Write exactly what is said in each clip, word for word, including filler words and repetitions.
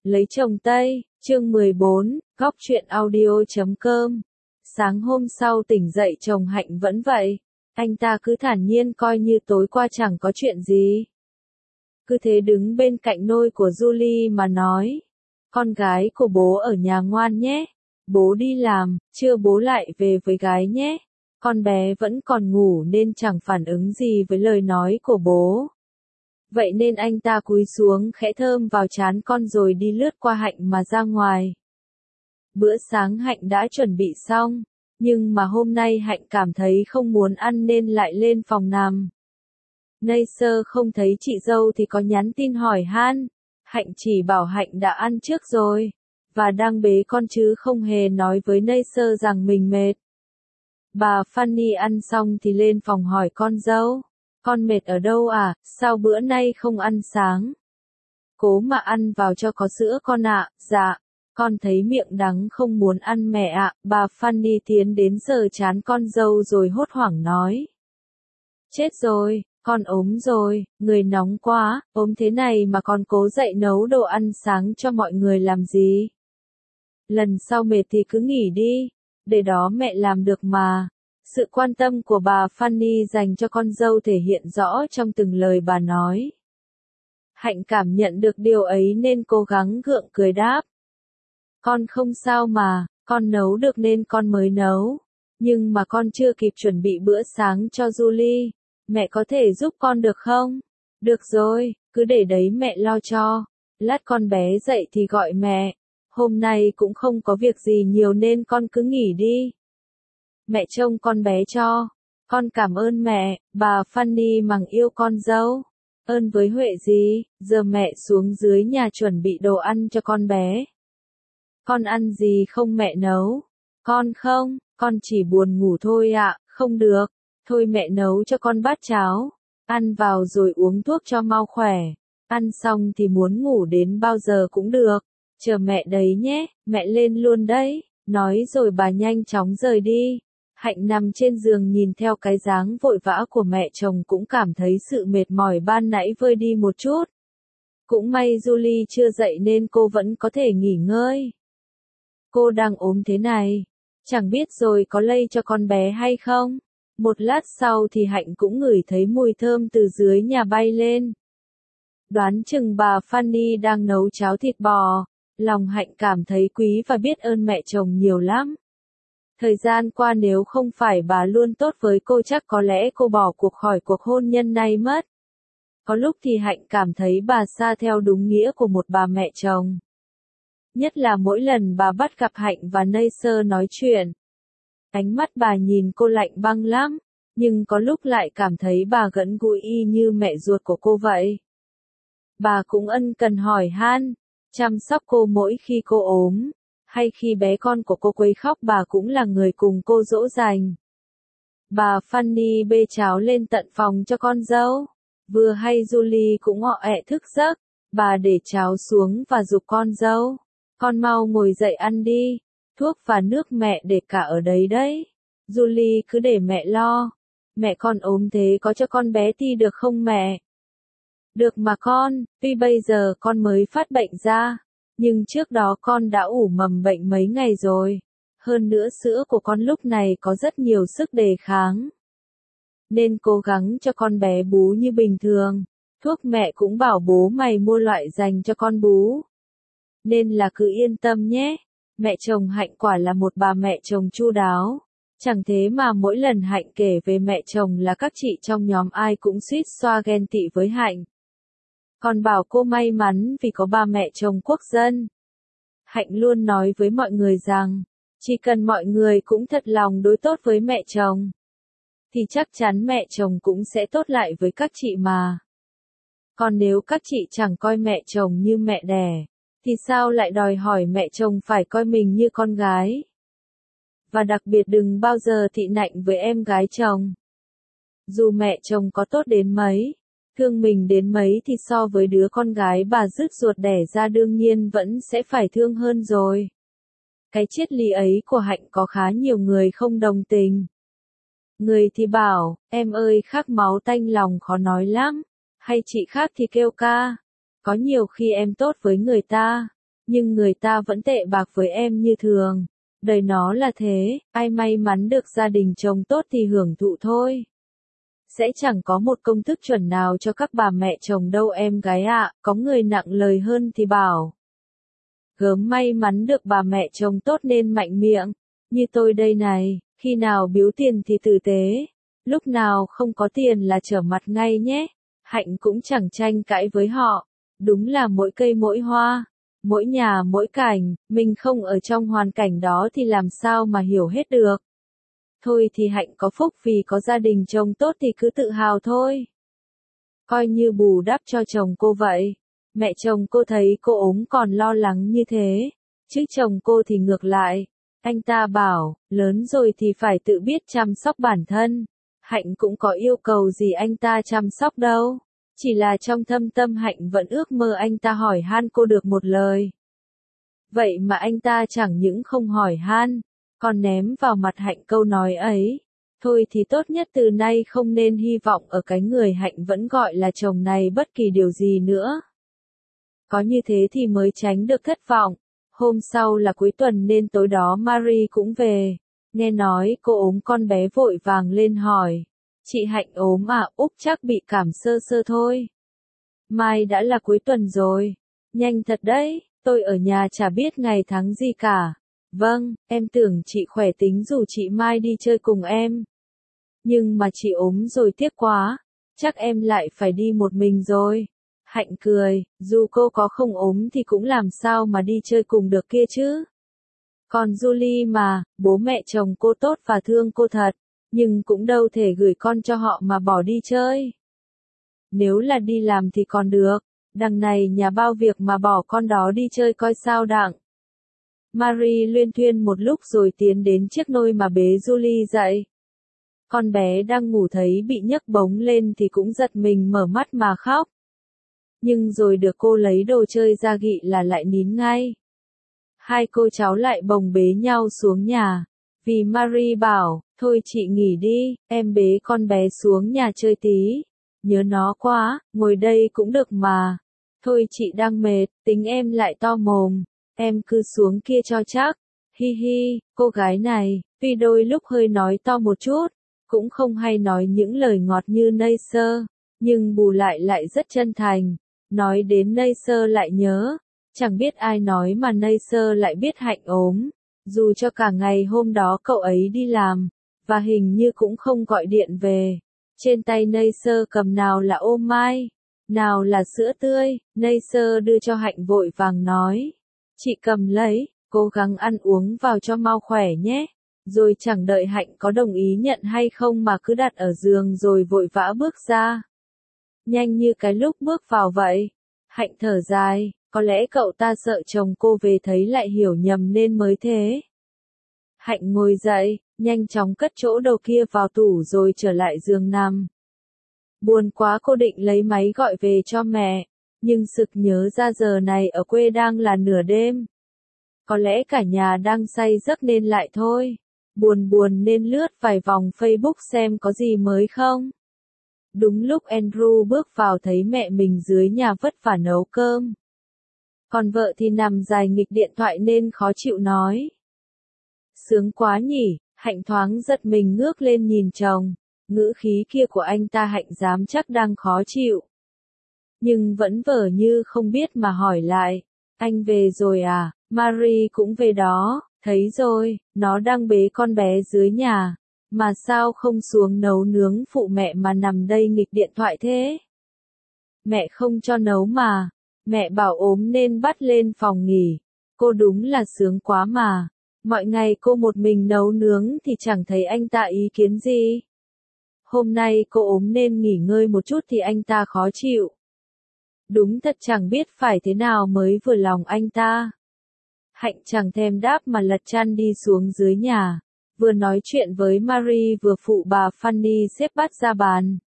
Lấy chồng Tây, chương mười bốn, góc truyện audio chấm com. Sáng hôm sau tỉnh dậy chồng Hạnh vẫn vậy. Anh ta cứ thản nhiên coi như tối qua chẳng có chuyện gì. Cứ thế đứng bên cạnh nôi của Julie mà nói. Con gái của bố ở nhà ngoan nhé. Bố đi làm, trưa bố lại về với gái nhé. Con bé vẫn còn ngủ nên chẳng phản ứng gì với lời nói của bố. Vậy nên anh ta cúi xuống khẽ thơm vào trán con rồi đi lướt qua Hạnh mà ra ngoài. Bữa sáng Hạnh đã chuẩn bị xong, nhưng mà hôm nay Hạnh cảm thấy không muốn ăn nên lại lên phòng nằm. Nay sơ không thấy chị dâu thì có nhắn tin hỏi han, Hạnh chỉ bảo Hạnh đã ăn trước rồi, và đang bế con chứ không hề nói với Nay sơ rằng mình mệt. Bà Fanny ăn xong thì lên phòng hỏi con dâu. Con mệt ở đâu à, sao bữa nay không ăn sáng? Cố mà ăn vào cho có sữa con ạ. Dạ, con thấy miệng đắng không muốn ăn mẹ ạ. Bà Fanny tiến đến sờ trán con dâu rồi hốt hoảng nói. Chết rồi, con ốm rồi, người nóng quá, ốm thế này mà con cố dậy nấu đồ ăn sáng cho mọi người làm gì? Lần sau mệt thì cứ nghỉ đi, để đó mẹ làm được mà. Sự quan tâm của bà Fanny dành cho con dâu thể hiện rõ trong từng lời bà nói. Hạnh cảm nhận được điều ấy nên cố gắng gượng cười đáp. Con không sao mà, con nấu được nên con mới nấu. Nhưng mà con chưa kịp chuẩn bị bữa sáng cho Julie. Mẹ có thể giúp con được không? Được rồi, cứ để đấy mẹ lo cho. Lát con bé dậy thì gọi mẹ. Hôm nay cũng không có việc gì nhiều nên con cứ nghỉ đi. Mẹ trông con bé cho. Con cảm ơn mẹ. Bà Fanny mắng yêu con dâu. Ơn với Huệ gì, giờ mẹ xuống dưới nhà chuẩn bị đồ ăn cho con bé. Con ăn gì không mẹ nấu? Con không, con chỉ buồn ngủ thôi ạ, không được. Thôi mẹ nấu cho con bát cháo. Ăn vào rồi uống thuốc cho mau khỏe. Ăn xong thì muốn ngủ đến bao giờ cũng được. Chờ mẹ đấy nhé, mẹ lên luôn đấy. Nói rồi bà nhanh chóng rời đi. Hạnh nằm trên giường nhìn theo cái dáng vội vã của mẹ chồng cũng cảm thấy sự mệt mỏi ban nãy vơi đi một chút. Cũng may Julie chưa dậy nên cô vẫn có thể nghỉ ngơi. Cô đang ốm thế này, chẳng biết rồi có lây cho con bé hay không. Một lát sau thì Hạnh cũng ngửi thấy mùi thơm từ dưới nhà bay lên. Đoán chừng bà Fanny đang nấu cháo thịt bò. Lòng Hạnh cảm thấy quý và biết ơn mẹ chồng nhiều lắm. Thời gian qua nếu không phải bà luôn tốt với cô chắc có lẽ cô bỏ cuộc khỏi cuộc hôn nhân này mất. Có lúc thì Hạnh cảm thấy bà xa theo đúng nghĩa của một bà mẹ chồng. Nhất là mỗi lần bà bắt gặp Hạnh và Nay sơ nói chuyện. Ánh mắt bà nhìn cô lạnh băng lắm, nhưng có lúc lại cảm thấy bà gần gũi y như mẹ ruột của cô vậy. Bà cũng ân cần hỏi han, chăm sóc cô mỗi khi cô ốm. Hay khi bé con của cô quấy khóc bà cũng là người cùng cô dỗ dành. Bà Fanny bê cháo lên tận phòng cho con dâu. Vừa hay Julie cũng ngọ ẹ thức giấc. Bà để cháo xuống và giục con dâu. Con mau ngồi dậy ăn đi. Thuốc và nước mẹ để cả ở đấy đấy. Julie cứ để mẹ lo. Mẹ con ốm thế có cho con bé ti được không mẹ? Được mà con, tuy bây giờ con mới phát bệnh ra. Nhưng trước đó con đã ủ mầm bệnh mấy ngày rồi. Hơn nữa sữa của con lúc này có rất nhiều sức đề kháng. Nên cố gắng cho con bé bú như bình thường. Thuốc mẹ cũng bảo bố mày mua loại dành cho con bú. Nên là cứ yên tâm nhé. Mẹ chồng Hạnh quả là một bà mẹ chồng chu đáo. Chẳng thế mà mỗi lần Hạnh kể về mẹ chồng là các chị trong nhóm ai cũng suýt xoa ghen tị với Hạnh. Còn bảo cô may mắn vì có ba mẹ chồng quốc dân. Hạnh luôn nói với mọi người rằng, chỉ cần mọi người cũng thật lòng đối tốt với mẹ chồng, thì chắc chắn mẹ chồng cũng sẽ tốt lại với các chị mà. Còn nếu các chị chẳng coi mẹ chồng như mẹ đẻ, thì sao lại đòi hỏi mẹ chồng phải coi mình như con gái? Và đặc biệt đừng bao giờ thị nạnh với em gái chồng. Dù mẹ chồng có tốt đến mấy, thương mình đến mấy thì so với đứa con gái bà rứt ruột đẻ ra đương nhiên vẫn sẽ phải thương hơn rồi. Cái triết lý ấy của Hạnh có khá nhiều người không đồng tình. Người thì bảo, em ơi khát máu tanh lòng khó nói lắm. Hay chị khác thì kêu ca. Có nhiều khi em tốt với người ta, nhưng người ta vẫn tệ bạc với em như thường. Đời nó là thế, ai may mắn được gia đình chồng tốt thì hưởng thụ thôi. Sẽ chẳng có một công thức chuẩn nào cho các bà mẹ chồng đâu em gái ạ, có người nặng lời hơn thì bảo. Gớm may mắn được bà mẹ chồng tốt nên mạnh miệng, như tôi đây này, khi nào biếu tiền thì tử tế, lúc nào không có tiền là trở mặt ngay nhé. Hạnh cũng chẳng tranh cãi với họ, đúng là mỗi cây mỗi hoa, mỗi nhà mỗi cảnh, mình không ở trong hoàn cảnh đó thì làm sao mà hiểu hết được. Thôi thì Hạnh có phúc vì có gia đình chồng tốt thì cứ tự hào thôi. Coi như bù đắp cho chồng cô vậy. Mẹ chồng cô thấy cô ốm còn lo lắng như thế, chứ chồng cô thì ngược lại. Anh ta bảo, lớn rồi thì phải tự biết chăm sóc bản thân. Hạnh cũng có yêu cầu gì anh ta chăm sóc đâu. Chỉ là trong thâm tâm Hạnh vẫn ước mơ anh ta hỏi han cô được một lời. Vậy mà anh ta chẳng những không hỏi han, còn ném vào mặt Hạnh câu nói ấy. Thôi thì tốt nhất từ nay không nên hy vọng ở cái người Hạnh vẫn gọi là chồng này bất kỳ điều gì nữa. Có như thế thì mới tránh được thất vọng. Hôm sau là cuối tuần nên tối đó Marie cũng về. Nghe nói cô ốm con bé vội vàng lên hỏi. Chị Hạnh ốm à? Úc chắc bị cảm sơ sơ thôi. Mai đã là cuối tuần rồi. Nhanh thật đấy, tôi ở nhà chả biết ngày tháng gì cả. Vâng, em tưởng chị khỏe tính rủ chị Mai đi chơi cùng em. Nhưng mà chị ốm rồi tiếc quá. Chắc em lại phải đi một mình rồi. Hạnh cười, dù cô có không ốm thì cũng làm sao mà đi chơi cùng được kia chứ. Còn Julie mà, bố mẹ chồng cô tốt và thương cô thật, nhưng cũng đâu thể gửi con cho họ mà bỏ đi chơi. Nếu là đi làm thì còn được, đằng này nhà bao việc mà bỏ con đó đi chơi coi sao đặng. Marie luyên thuyên một lúc rồi tiến đến chiếc nôi mà bế Julie dậy. Con bé đang ngủ thấy bị nhấc bổng lên thì cũng giật mình mở mắt mà khóc. Nhưng rồi được cô lấy đồ chơi ra gị là lại nín ngay. Hai cô cháu lại bồng bế nhau xuống nhà. Vì Marie bảo, thôi chị nghỉ đi, em bế con bé xuống nhà chơi tí. Nhớ nó quá, ngồi đây cũng được mà. Thôi chị đang mệt, tính em lại to mồm. Em cứ xuống kia cho chắc. Hi hi, cô gái này, tuy đôi lúc hơi nói to một chút, cũng không hay nói những lời ngọt như Neisser, nhưng bù lại lại rất chân thành. Nói đến Neisser lại nhớ, chẳng biết ai nói mà Neisser lại biết Hạnh ốm, dù cho cả ngày hôm đó cậu ấy đi làm, và hình như cũng không gọi điện về. Trên tay Neisser cầm nào là ô mai, nào là sữa tươi, Neisser đưa cho Hạnh vội vàng nói. Chị cầm lấy, cố gắng ăn uống vào cho mau khỏe nhé. Rồi chẳng đợi Hạnh có đồng ý nhận hay không mà cứ đặt ở giường rồi vội vã bước ra. Nhanh như cái lúc bước vào vậy. Hạnh thở dài, có lẽ cậu ta sợ chồng cô về thấy lại hiểu nhầm nên mới thế. Hạnh ngồi dậy, nhanh chóng cất chỗ đầu kia vào tủ rồi trở lại giường nằm. Buồn quá cô định lấy máy gọi về cho mẹ, nhưng sực nhớ ra giờ này ở quê đang là nửa đêm. Có lẽ cả nhà đang say giấc nên lại thôi. Buồn buồn nên lướt vài vòng Facebook xem có gì mới không. Đúng lúc Andrew bước vào thấy mẹ mình dưới nhà vất vả nấu cơm. Còn vợ thì nằm dài nghịch điện thoại nên khó chịu nói. Sướng quá nhỉ, Hạnh thoáng giật mình ngước lên nhìn chồng, ngữ khí kia của anh ta Hạnh dám chắc đang khó chịu. Nhưng vẫn vờ như không biết mà hỏi lại, anh về rồi à? Marie cũng về đó, thấy rồi, nó đang bế con bé dưới nhà. Mà sao không xuống nấu nướng phụ mẹ mà nằm đây nghịch điện thoại thế? Mẹ không cho nấu mà. Mẹ bảo ốm nên bắt lên phòng nghỉ. Cô đúng là sướng quá mà. Mọi ngày cô một mình nấu nướng thì chẳng thấy anh ta ý kiến gì. Hôm nay cô ốm nên nghỉ ngơi một chút thì anh ta khó chịu. Đúng thật chẳng biết phải thế nào mới vừa lòng anh ta. Hạnh chẳng thèm đáp mà lật chăn đi xuống dưới nhà. Vừa nói chuyện với Marie vừa phụ bà Fanny xếp bát ra bàn.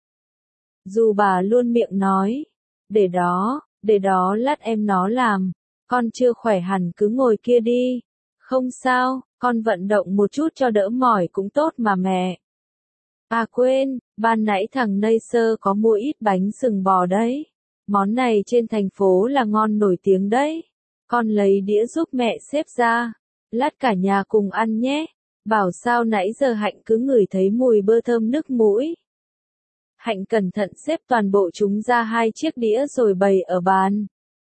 Dù bà luôn miệng nói, để đó, để đó lát em nó làm, con chưa khỏe hẳn cứ ngồi kia đi. Không sao, con vận động một chút cho đỡ mỏi cũng tốt mà mẹ. À quên, ban nãy thằng Neisser có mua ít bánh sừng bò đấy. Món này trên thành phố là ngon nổi tiếng đấy. Con lấy đĩa giúp mẹ xếp ra. Lát cả nhà cùng ăn nhé. Bảo sao nãy giờ Hạnh cứ ngửi thấy mùi bơ thơm nức mũi. Hạnh cẩn thận xếp toàn bộ chúng ra hai chiếc đĩa rồi bày ở bàn.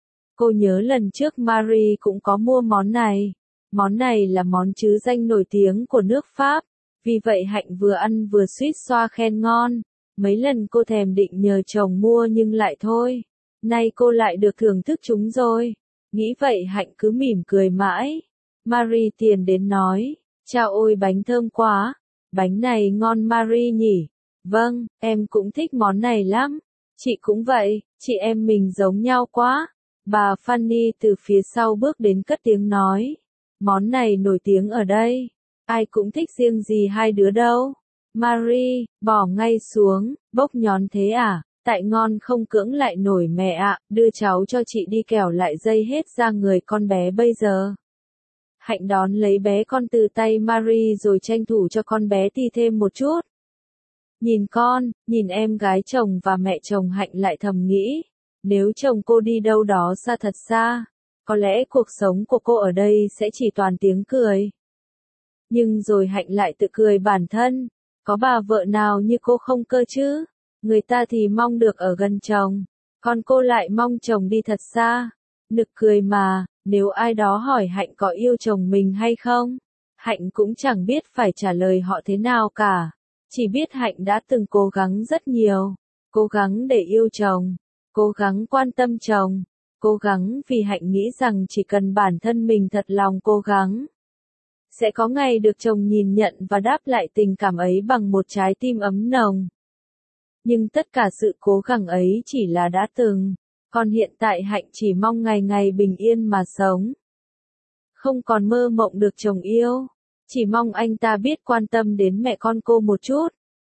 Cô nhớ lần trước Marie cũng có mua món này. Món này là món trứ danh nổi tiếng của nước Pháp. Vì vậy Hạnh vừa ăn vừa suýt xoa khen ngon. Mấy lần cô thèm định nhờ chồng mua nhưng lại thôi. Nay cô lại được thưởng thức chúng rồi. Nghĩ vậy Hạnh cứ mỉm cười mãi. Marie tiền đến nói. Chao ôi bánh thơm quá. Bánh này ngon Marie nhỉ. Vâng, em cũng thích món này lắm. Chị cũng vậy, chị em mình giống nhau quá. Bà Fanny từ phía sau bước đến cất tiếng nói. Món này nổi tiếng ở đây. Ai cũng thích riêng gì hai đứa đâu. Marie, bỏ ngay xuống, bốc nhón thế à? Tại ngon không cưỡng lại nổi mẹ ạ, đưa cháu cho chị đi kẻo lại dây hết ra người con bé bây giờ. Hạnh đón lấy bé con từ tay Marie rồi tranh thủ cho con bé ti thêm một chút. Nhìn con, nhìn em gái chồng và mẹ chồng Hạnh lại thầm nghĩ. Nếu chồng cô đi đâu đó xa thật xa, có lẽ cuộc sống của cô ở đây sẽ chỉ toàn tiếng cười. Nhưng rồi Hạnh lại tự cười bản thân. Có bà vợ nào như cô không cơ chứ? Người ta thì mong được ở gần chồng. Còn cô lại mong chồng đi thật xa. Nực cười mà, nếu ai đó hỏi Hạnh có yêu chồng mình hay không? Hạnh cũng chẳng biết phải trả lời họ thế nào cả. Chỉ biết Hạnh đã từng cố gắng rất nhiều. Cố gắng để yêu chồng. Cố gắng quan tâm chồng. Cố gắng vì Hạnh nghĩ rằng chỉ cần bản thân mình thật lòng cố gắng. Sẽ có ngày được chồng nhìn nhận và đáp lại tình cảm ấy bằng một trái tim ấm nồng. Nhưng tất cả sự cố gắng ấy chỉ là đã từng. Còn hiện tại Hạnh chỉ mong ngày ngày bình yên mà sống. Không còn mơ mộng được chồng yêu. Chỉ mong anh ta biết quan tâm đến mẹ con cô một chút.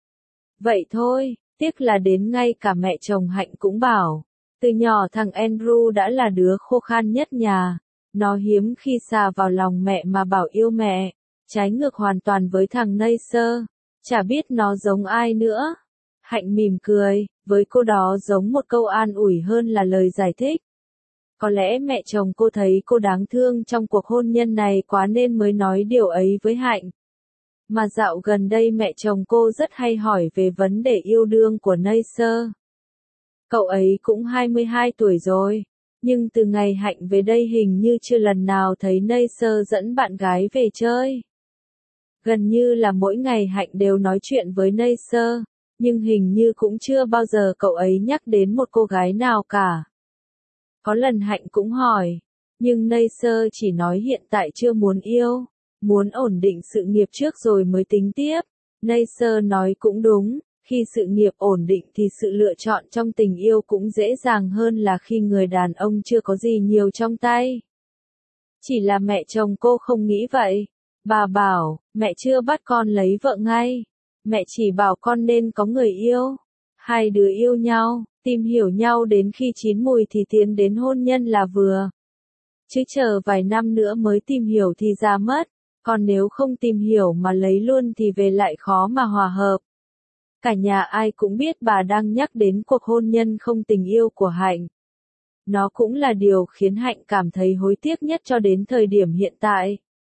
Vậy thôi, tiếc là đến ngay cả mẹ chồng Hạnh cũng bảo. Từ nhỏ thằng Andrew đã là đứa khô khan nhất nhà. Nó hiếm khi xà vào lòng mẹ mà bảo yêu mẹ. Trái ngược hoàn toàn với thằng Neisser. Chả biết nó giống ai nữa. Hạnh mỉm cười, với cô đó giống một câu an ủi hơn là lời giải thích. Có lẽ mẹ chồng cô thấy cô đáng thương trong cuộc hôn nhân này quá nên mới nói điều ấy với Hạnh. Mà dạo gần đây mẹ chồng cô rất hay hỏi về vấn đề yêu đương của Neisser. Cậu ấy cũng hai mươi hai tuổi rồi, nhưng từ ngày Hạnh về đây hình như chưa lần nào thấy Neisser dẫn bạn gái về chơi. Gần như là mỗi ngày Hạnh đều nói chuyện với Neisser, nhưng hình như cũng chưa bao giờ cậu ấy nhắc đến một cô gái nào cả. Có lần Hạnh cũng hỏi, nhưng Neisser chỉ nói hiện tại chưa muốn yêu, muốn ổn định sự nghiệp trước rồi mới tính tiếp. Neisser nói cũng đúng, khi sự nghiệp ổn định thì sự lựa chọn trong tình yêu cũng dễ dàng hơn là khi người đàn ông chưa có gì nhiều trong tay. Chỉ là mẹ chồng cô không nghĩ vậy. Bà bảo, mẹ chưa bắt con lấy vợ ngay. Mẹ chỉ bảo con nên có người yêu. Hai đứa yêu nhau, tìm hiểu nhau đến khi chín mùi thì tiến đến hôn nhân là vừa. Chứ chờ vài năm nữa mới tìm hiểu thì già mất. Còn nếu không tìm hiểu mà lấy luôn thì về lại khó mà hòa hợp. Cả nhà ai cũng biết bà đang nhắc đến cuộc hôn nhân không tình yêu của Hạnh. Nó cũng là điều khiến Hạnh cảm thấy hối tiếc nhất cho đến thời điểm hiện tại.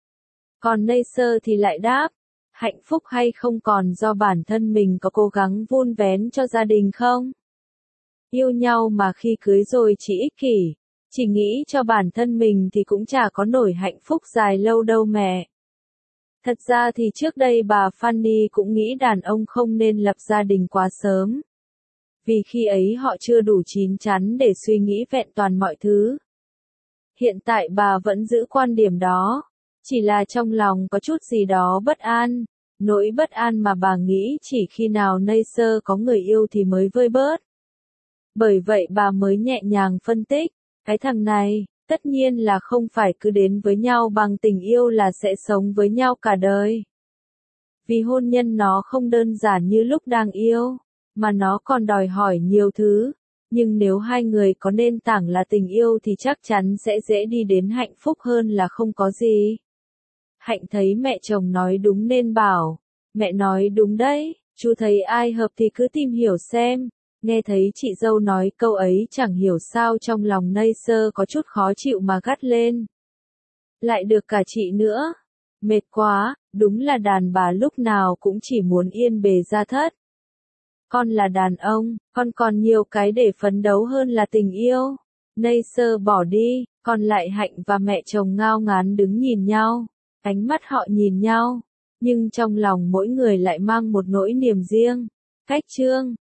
Còn Neisser thì lại đáp, hạnh phúc hay không còn do bản thân mình có cố gắng vun vén cho gia đình không? Yêu nhau mà khi cưới rồi chỉ ích kỷ, chỉ nghĩ cho bản thân mình thì cũng chả có nổi hạnh phúc dài lâu đâu mẹ. Thật ra thì trước đây bà Fanny cũng nghĩ đàn ông không nên lập gia đình quá sớm. Vì khi ấy họ chưa đủ chín chắn để suy nghĩ vẹn toàn mọi thứ. Hiện tại bà vẫn giữ quan điểm đó. Chỉ là trong lòng có chút gì đó bất an. Nỗi bất an mà bà nghĩ chỉ khi nào Neisser có người yêu thì mới vơi bớt. Bởi vậy bà mới nhẹ nhàng phân tích. Cái thằng này, tất nhiên là không phải cứ đến với nhau bằng tình yêu là sẽ sống với nhau cả đời. Vì hôn nhân nó không đơn giản như lúc đang yêu, mà nó còn đòi hỏi nhiều thứ. Nhưng nếu hai người có nền tảng là tình yêu thì chắc chắn sẽ dễ đi đến hạnh phúc hơn là không có gì. Hạnh thấy mẹ chồng nói đúng nên bảo, mẹ nói đúng đấy, chú thấy ai hợp thì cứ tìm hiểu xem, Nghe thấy chị dâu nói câu ấy chẳng hiểu sao trong lòng Neisser có chút khó chịu mà gắt lên. Lại được cả chị nữa. Mệt quá, đúng là đàn bà lúc nào cũng chỉ muốn yên bề gia thất. Con là đàn ông, con còn nhiều cái để phấn đấu hơn là tình yêu. Neisser bỏ đi, còn lại Hạnh và mẹ chồng ngao ngán đứng nhìn nhau. Ánh mắt họ nhìn nhau, nhưng trong lòng mỗi người lại mang một nỗi niềm riêng. Cách chương